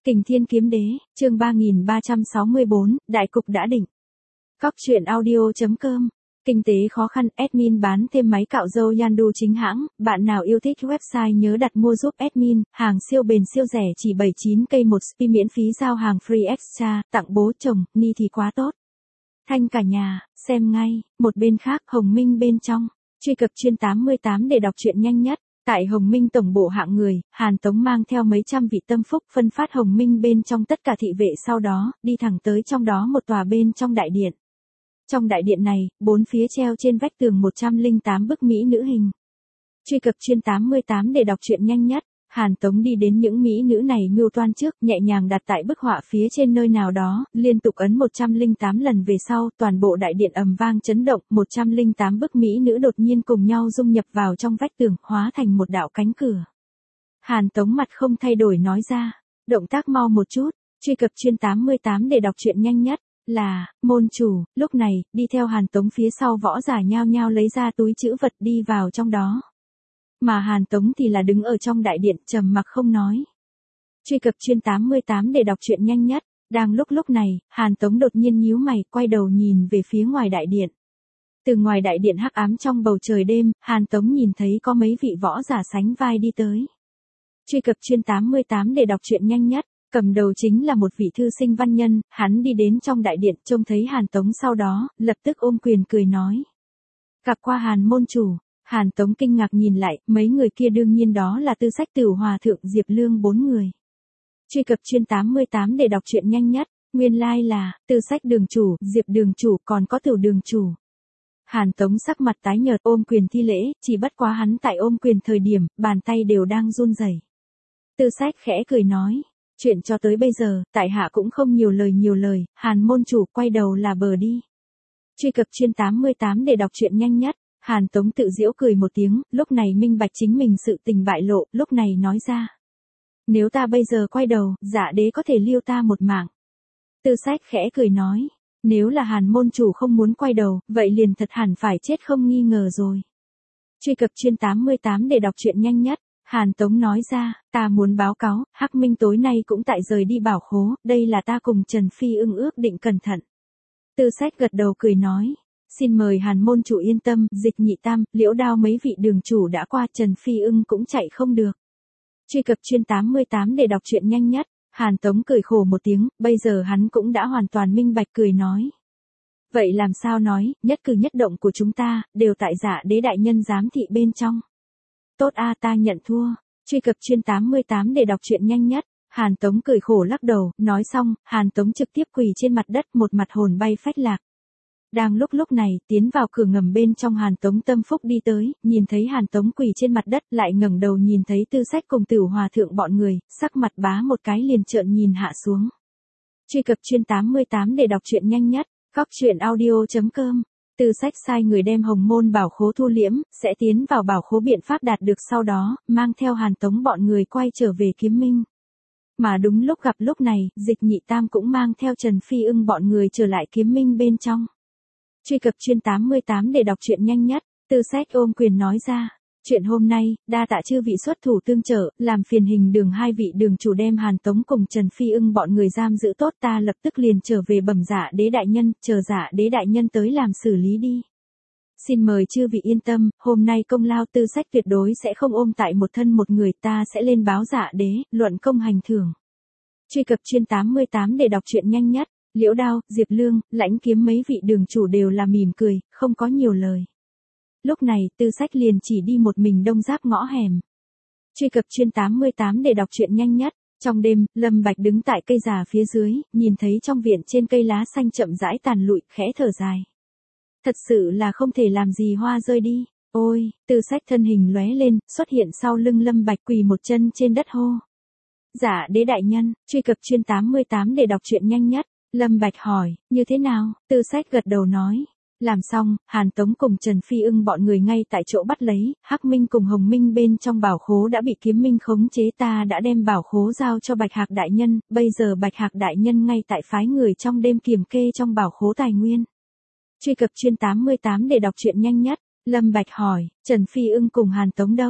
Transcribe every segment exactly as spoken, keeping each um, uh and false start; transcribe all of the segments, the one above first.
Kình Thiên Kiếm Đế, chương ba nghìn ba trăm sáu mươi bốn, đại cục đã định. Cóc truyện audio chấm com. Kinh tế khó khăn, admin bán thêm máy cạo râu Yandu chính hãng, bạn nào yêu thích website nhớ đặt mua giúp admin, hàng siêu bền siêu rẻ chỉ bảy mươi chín k một spi miễn phí giao hàng free extra, tặng bố chồng, ni thì quá tốt. Thanh cả nhà, xem ngay, một bên khác Hồng Minh bên trong, truy cập chuyên tám mươi tám để đọc truyện nhanh nhất. Tại Hồng Minh tổng bộ hạng người, Hàn Tống mang theo mấy trăm vị tâm phúc phân phát Hồng Minh bên trong tất cả thị vệ, sau đó, đi thẳng tới trong đó một tòa bên trong đại điện. Trong đại điện này, bốn phía treo trên vách tường một trăm lẻ tám bức mỹ nữ hình. Truy cập chuyên tám mươi tám để đọc truyện nhanh nhất. Hàn Tống đi đến những mỹ nữ này mưu toan trước, nhẹ nhàng đặt tại bức họa phía trên nơi nào đó, liên tục ấn một trăm lẻ tám lần về sau, toàn bộ đại điện ầm vang chấn động, một trăm lẻ tám bức mỹ nữ đột nhiên cùng nhau dung nhập vào trong vách tường, hóa thành một đạo cánh cửa. Hàn Tống mặt không thay đổi nói ra, động tác mau một chút, truy cập chuyên tám mươi tám để đọc truyện nhanh nhất. Là, môn chủ, lúc này, đi theo Hàn Tống phía sau võ giả nhao nhao lấy ra túi trữ vật đi vào trong đó. Mà Hàn Tống thì là đứng ở trong đại điện trầm mặc không nói. Truy cập chuyên tám mươi tám để đọc truyện nhanh nhất. Đang lúc lúc này, Hàn Tống đột nhiên nhíu mày, quay đầu nhìn về phía ngoài đại điện. Từ ngoài đại điện hắc ám trong bầu trời đêm, Hàn Tống nhìn thấy có mấy vị võ giả sánh vai đi tới. Truy cập chuyên tám mươi tám để đọc truyện nhanh nhất. Cầm đầu chính là một vị thư sinh văn nhân, hắn đi đến trong đại điện trông thấy Hàn Tống sau đó, lập tức ôm quyền cười nói. Gặp qua Hàn môn chủ. Hàn Tống kinh ngạc nhìn lại, mấy người kia đương nhiên đó là Tư Sách Tửu Hòa Thượng Diệp Lương bốn người. Truy cập chuyên tám mươi tám để đọc truyện nhanh nhất, nguyên lai like là, Tư Sách đường chủ, Diệp đường chủ còn có Tửu đường chủ. Hàn Tống sắc mặt tái nhợt ôm quyền thi lễ, chỉ bất quá hắn tại ôm quyền thời điểm, bàn tay đều đang run rẩy. Tư Sách khẽ cười nói, chuyện cho tới bây giờ, tại hạ cũng không nhiều lời nhiều lời, Hàn môn chủ quay đầu là bờ đi. Truy cập chuyên tám mươi tám để đọc truyện nhanh nhất. Hàn Tống tự giễu cười một tiếng, lúc này minh bạch chính mình sự tình bại lộ, lúc này nói ra. Nếu ta bây giờ quay đầu, Dạ đế có thể lưu ta một mạng. Tư Sách khẽ cười nói, nếu là Hàn môn chủ không muốn quay đầu, vậy liền thật hẳn phải chết không nghi ngờ rồi. Truy cập chuyên tám mươi tám để đọc truyện nhanh nhất. Hàn Tống nói ra, ta muốn báo cáo, Hắc Minh tối nay cũng tại rời đi bảo khố, đây là ta cùng Trần Phi Ưng ước định cẩn thận. Tư Sách gật đầu cười nói. Xin mời Hàn môn chủ yên tâm, Dịch Nhị Tam, Liễu Đao mấy vị đường chủ đã qua, Trần Phi Ưng cũng chạy không được. Truy cập chuyên tám mươi tám để đọc truyện nhanh nhất. Hàn Tống cười khổ một tiếng, bây giờ hắn cũng đã hoàn toàn minh bạch cười nói. Vậy làm sao nói, nhất cử nhất động của chúng ta, đều tại Dạ đế đại nhân giám thị bên trong. Tốt a, ta nhận thua. Truy cập chuyên tám mươi tám để đọc truyện nhanh nhất. Hàn Tống cười khổ lắc đầu, nói xong, Hàn Tống trực tiếp quỳ trên mặt đất, một mặt hồn bay phách lạc. Đang lúc lúc này, tiến vào cửa ngầm bên trong Hàn Tống tâm phúc đi tới, nhìn thấy Hàn Tống quỳ trên mặt đất, lại ngẩng đầu nhìn thấy Tư Sách cùng Tửu Hòa Thượng bọn người, sắc mặt bá một cái liền trợn nhìn hạ xuống. Truy cập chuyên tám mươi tám để đọc truyện nhanh nhất, cóc truyện audio chấm com. Tư Sách sai người đem Hồng Môn bảo khố thu liễm, sẽ tiến vào bảo khố biện pháp đạt được sau đó, mang theo Hàn Tống bọn người quay trở về Kiếm Minh. Mà đúng lúc gặp lúc này, Dịch Nhị Tam cũng mang theo Trần Phi Ưng bọn người trở lại Kiếm Minh bên trong. Truy cập chuyên tám mươi tám để đọc truyện nhanh nhất. Tư Sách ôm quyền nói ra, chuyện hôm nay, đa tạ chư vị xuất thủ tương trợ, làm phiền Hình Đường hai vị đường chủ đem Hàn Tống cùng Trần Phi Ưng bọn người giam giữ tốt, ta lập tức liền trở về bẩm Dạ đế đại nhân, chờ Dạ đế đại nhân tới làm xử lý đi. Xin mời chư vị yên tâm, hôm nay công lao Tư Sách tuyệt đối sẽ không ôm tại một thân một người, ta sẽ lên báo Dạ đế, luận công hành thưởng. Truy cập chuyên tám mươi tám để đọc truyện nhanh nhất. Liễu Đao, Diệp Lương, Lãnh Kiếm mấy vị đường chủ đều là mỉm cười, không có nhiều lời. Lúc này, Tư Sách liền chỉ đi một mình đông giáp ngõ hẻm. Truy cập chuyên tám mươi tám để đọc truyện nhanh nhất. Trong đêm, Lâm Bạch đứng tại cây già phía dưới, nhìn thấy trong viện trên cây lá xanh chậm rãi tàn lụi, khẽ thở dài. Thật sự là không thể làm gì hoa rơi đi. Ôi, Tư Sách thân hình lóe lên, xuất hiện sau lưng Lâm Bạch quỳ một chân trên đất hô. Dạ đế đại nhân, truy cập chuyên tám mươi tám để đọc truyện nhanh nhất. Lâm Bạch hỏi, như thế nào? Tư Sách gật đầu nói. Làm xong, Hàn Tống cùng Trần Phi Ưng bọn người ngay tại chỗ bắt lấy, Hắc Minh cùng Hồng Minh bên trong bảo khố đã bị Kiếm Minh khống chế, ta đã đem bảo khố giao cho Bạch Hạc đại nhân, bây giờ Bạch Hạc đại nhân ngay tại phái người trong đêm kiểm kê trong bảo khố tài nguyên. Truy cập chuyên tám mươi tám để đọc truyện nhanh nhất. Lâm Bạch hỏi, Trần Phi Ưng cùng Hàn Tống đâu?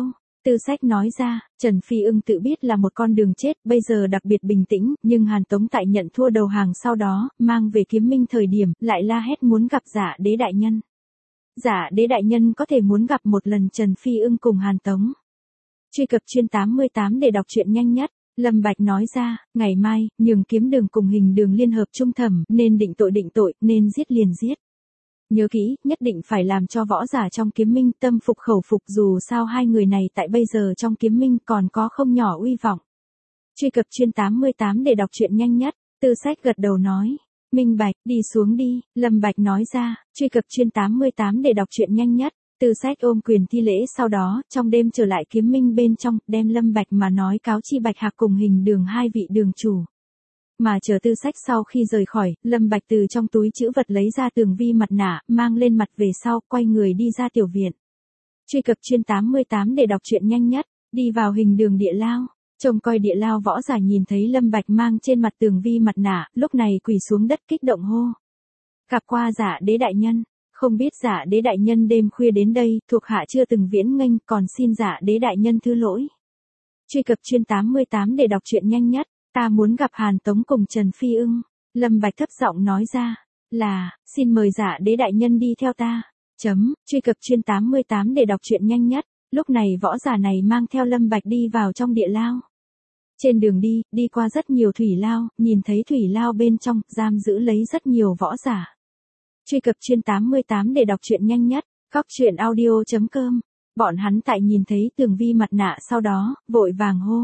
Tư Sách nói ra, Trần Phi Ưng tự biết là một con đường chết, bây giờ đặc biệt bình tĩnh, nhưng Hàn Tống tại nhận thua đầu hàng sau đó, mang về Kiếm Minh thời điểm, lại la hét muốn gặp Dạ Đế đại nhân. Dạ Đế đại nhân có thể muốn gặp một lần Trần Phi Ưng cùng Hàn Tống. Truy cập chuyên tám mươi tám để đọc truyện nhanh nhất. Lâm Bạch nói ra, ngày mai, nhường Kiếm Đường cùng Hình Đường liên hợp trung thẩm, nên định tội định tội, nên giết liền giết. Nhớ kỹ, nhất định phải làm cho võ giả trong Kiếm Minh tâm phục khẩu phục, dù sao hai người này tại bây giờ trong Kiếm Minh còn có không nhỏ uy vọng. Truy cập chuyên tám mươi tám để đọc truyện nhanh nhất. Tư Sách gật đầu nói, minh bạch, đi xuống đi. Lâm Bạch nói ra, truy cập chuyên tám mươi tám để đọc truyện nhanh nhất. Tư Sách ôm quyền thi lễ, sau đó, trong đêm trở lại Kiếm Minh bên trong, đem Lâm Bạch mà nói cáo chi Bạch Hạc cùng Hình Đường hai vị đường chủ. Mà chờ Tư Sách sau khi rời khỏi, Lâm Bạch từ trong túi trữ vật lấy ra tường vi mặt nạ, mang lên mặt về sau, quay người đi ra tiểu viện. Truy cập chuyên tám mươi tám để đọc truyện nhanh nhất. Đi vào Hình Đường địa lao. Trông coi địa lao võ giả nhìn thấy Lâm Bạch mang trên mặt tường vi mặt nạ, lúc này quỳ xuống đất kích động hô. Gặp qua Dạ Đế đại nhân. Không biết Dạ Đế đại nhân đêm khuya đến đây, thuộc hạ chưa từng viễn nghênh, còn xin Dạ Đế đại nhân thứ lỗi. Truy cập chuyên tám mươi tám để đọc truyện nhanh nhất. Ta muốn gặp Hàn Tống cùng Trần Phi Ưng. Lâm Bạch thấp giọng nói ra, là, xin mời Dạ Đế đại nhân đi theo ta. Chấm, truy cập chuyên tám mươi tám để đọc truyện nhanh nhất. Lúc này võ giả này mang theo Lâm Bạch đi vào trong địa lao. Trên đường đi, đi qua rất nhiều thủy lao, nhìn thấy thủy lao bên trong, giam giữ lấy rất nhiều võ giả. Truy cập chuyên tám mươi tám để đọc truyện nhanh nhất. Góc truyện audio chấm com. Bọn hắn tại nhìn thấy tường vi mặt nạ sau đó, vội vàng hô.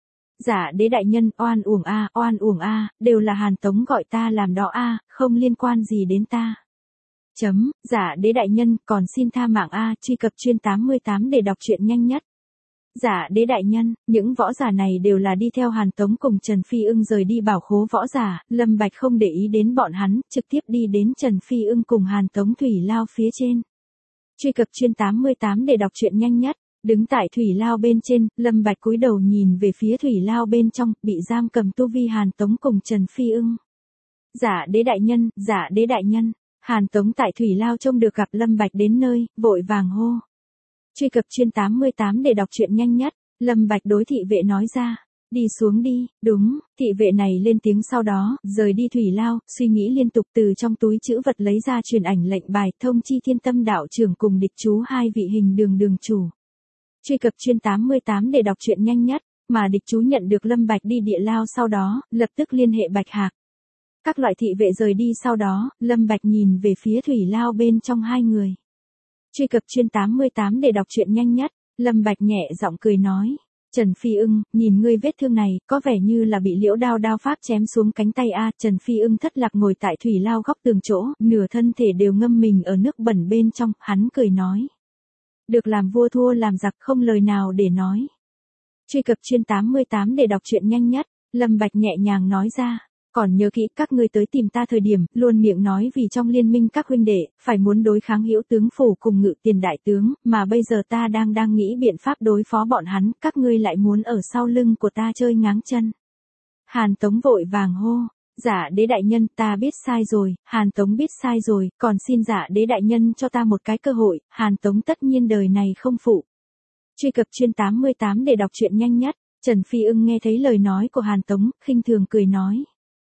Dạ Đế đại nhân, oan uổng a, oan uổng a, đều là Hàn Tống gọi ta làm đó a, không liên quan gì đến ta. Chấm, Dạ Đế đại nhân, còn xin tha mạng a, truy cập chuyên tám mươi tám để đọc truyện nhanh nhất. Dạ Đế đại nhân, những võ giả này đều là đi theo Hàn Tống cùng Trần Phi Ưng rời đi bảo khố võ giả, Lâm Bạch không để ý đến bọn hắn, trực tiếp đi đến Trần Phi Ưng cùng Hàn Tống thủy lao phía trên. Truy cập chuyên tám mươi tám để đọc truyện nhanh nhất. Đứng tại thủy lao bên trên, Lâm Bạch cúi đầu nhìn về phía thủy lao bên trong, bị giam cầm tu vi Hàn Tống cùng Trần Phi Ưng. Dạ Đế đại nhân, Dạ Đế đại nhân. Hàn Tống tại thủy lao trông được gặp Lâm Bạch đến nơi, vội vàng hô. Truy cập chuyên tám mươi tám để đọc truyện nhanh nhất. Lâm Bạch đối thị vệ nói ra, đi xuống đi. Đúng, thị vệ này lên tiếng sau đó, rời đi thủy lao, suy nghĩ liên tục từ trong túi trữ vật lấy ra truyền ảnh lệnh bài, thông chi Thiên Tâm đạo trưởng cùng Địch Chú hai vị Hình Đường đường chủ. Truy cập chuyên tám mươi tám để đọc truyện nhanh nhất. Mà Địch Chú nhận được Lâm Bạch đi địa lao sau đó, lập tức liên hệ Bạch Hạc. Các loại thị vệ rời đi sau đó, Lâm Bạch nhìn về phía thủy lao bên trong hai người. Truy cập chuyên tám mươi tám để đọc truyện nhanh nhất. Lâm Bạch nhẹ giọng cười nói, Trần Phi Ưng, nhìn ngươi vết thương này, có vẻ như là bị liễu đao đao pháp chém xuống cánh tay a. Trần Phi Ưng thất lạc ngồi tại thủy lao góc tường chỗ, nửa thân thể đều ngâm mình ở nước bẩn bên trong, hắn cười nói. Được làm vua thua làm giặc, không lời nào để nói. Truy cập chuyên tám mươi tám để đọc truyện nhanh nhất. Lâm Bạch nhẹ nhàng nói ra, còn nhớ kỹ các ngươi tới tìm ta thời điểm, luôn miệng nói vì trong liên minh các huynh đệ, phải muốn đối kháng Hữu tướng phủ cùng Ngự Tiền đại tướng, mà bây giờ ta đang đang nghĩ biện pháp đối phó bọn hắn, các ngươi lại muốn ở sau lưng của ta chơi ngáng chân. Hàn Tống vội vàng hô, Dạ Đế đại nhân, ta biết sai rồi. Hàn Tống biết sai rồi, còn xin Dạ Đế đại nhân cho ta một cái cơ hội, Hàn Tống tất nhiên đời này không phụ. Truy cập chuyên tám mươi tám để đọc truyện nhanh nhất. Trần Phi Ưng nghe thấy lời nói của Hàn Tống, khinh thường cười nói.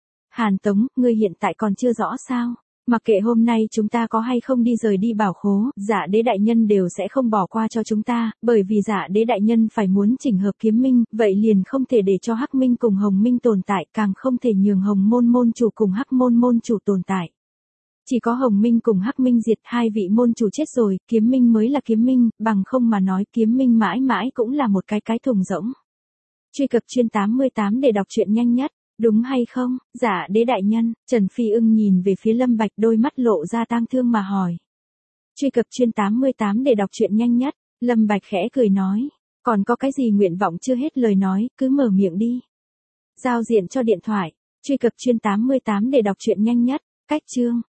Hàn Tống, ngươi hiện tại còn chưa rõ sao? Mặc kệ hôm nay chúng ta có hay không đi rời đi bảo khố, Dạ Đế đại nhân đều sẽ không bỏ qua cho chúng ta, bởi vì Dạ Đế đại nhân phải muốn chỉnh hợp Kiếm Minh, vậy liền không thể để cho Hắc Minh cùng Hồng Minh tồn tại, càng không thể nhường Hồng Môn môn chủ cùng Hắc Môn môn chủ tồn tại. Chỉ có Hồng Minh cùng Hắc Minh diệt, hai vị môn chủ chết rồi, Kiếm Minh mới là Kiếm Minh, bằng không mà nói Kiếm Minh mãi mãi cũng là một cái cái thùng rỗng. Truy cập chuyên tám mươi tám để đọc truyện nhanh nhất. Đúng hay không, Dạ Đế đại nhân? Trần Phi Ưng nhìn về phía Lâm Bạch, đôi mắt lộ ra tang thương mà hỏi. Truy cập chuyên tám mươi tám để đọc truyện nhanh nhất. Lâm Bạch khẽ cười nói, còn có cái gì nguyện vọng chưa hết lời nói, cứ mở miệng đi. Giao diện cho điện thoại. Truy cập chuyên tám mươi tám để đọc truyện nhanh nhất. Cách chương.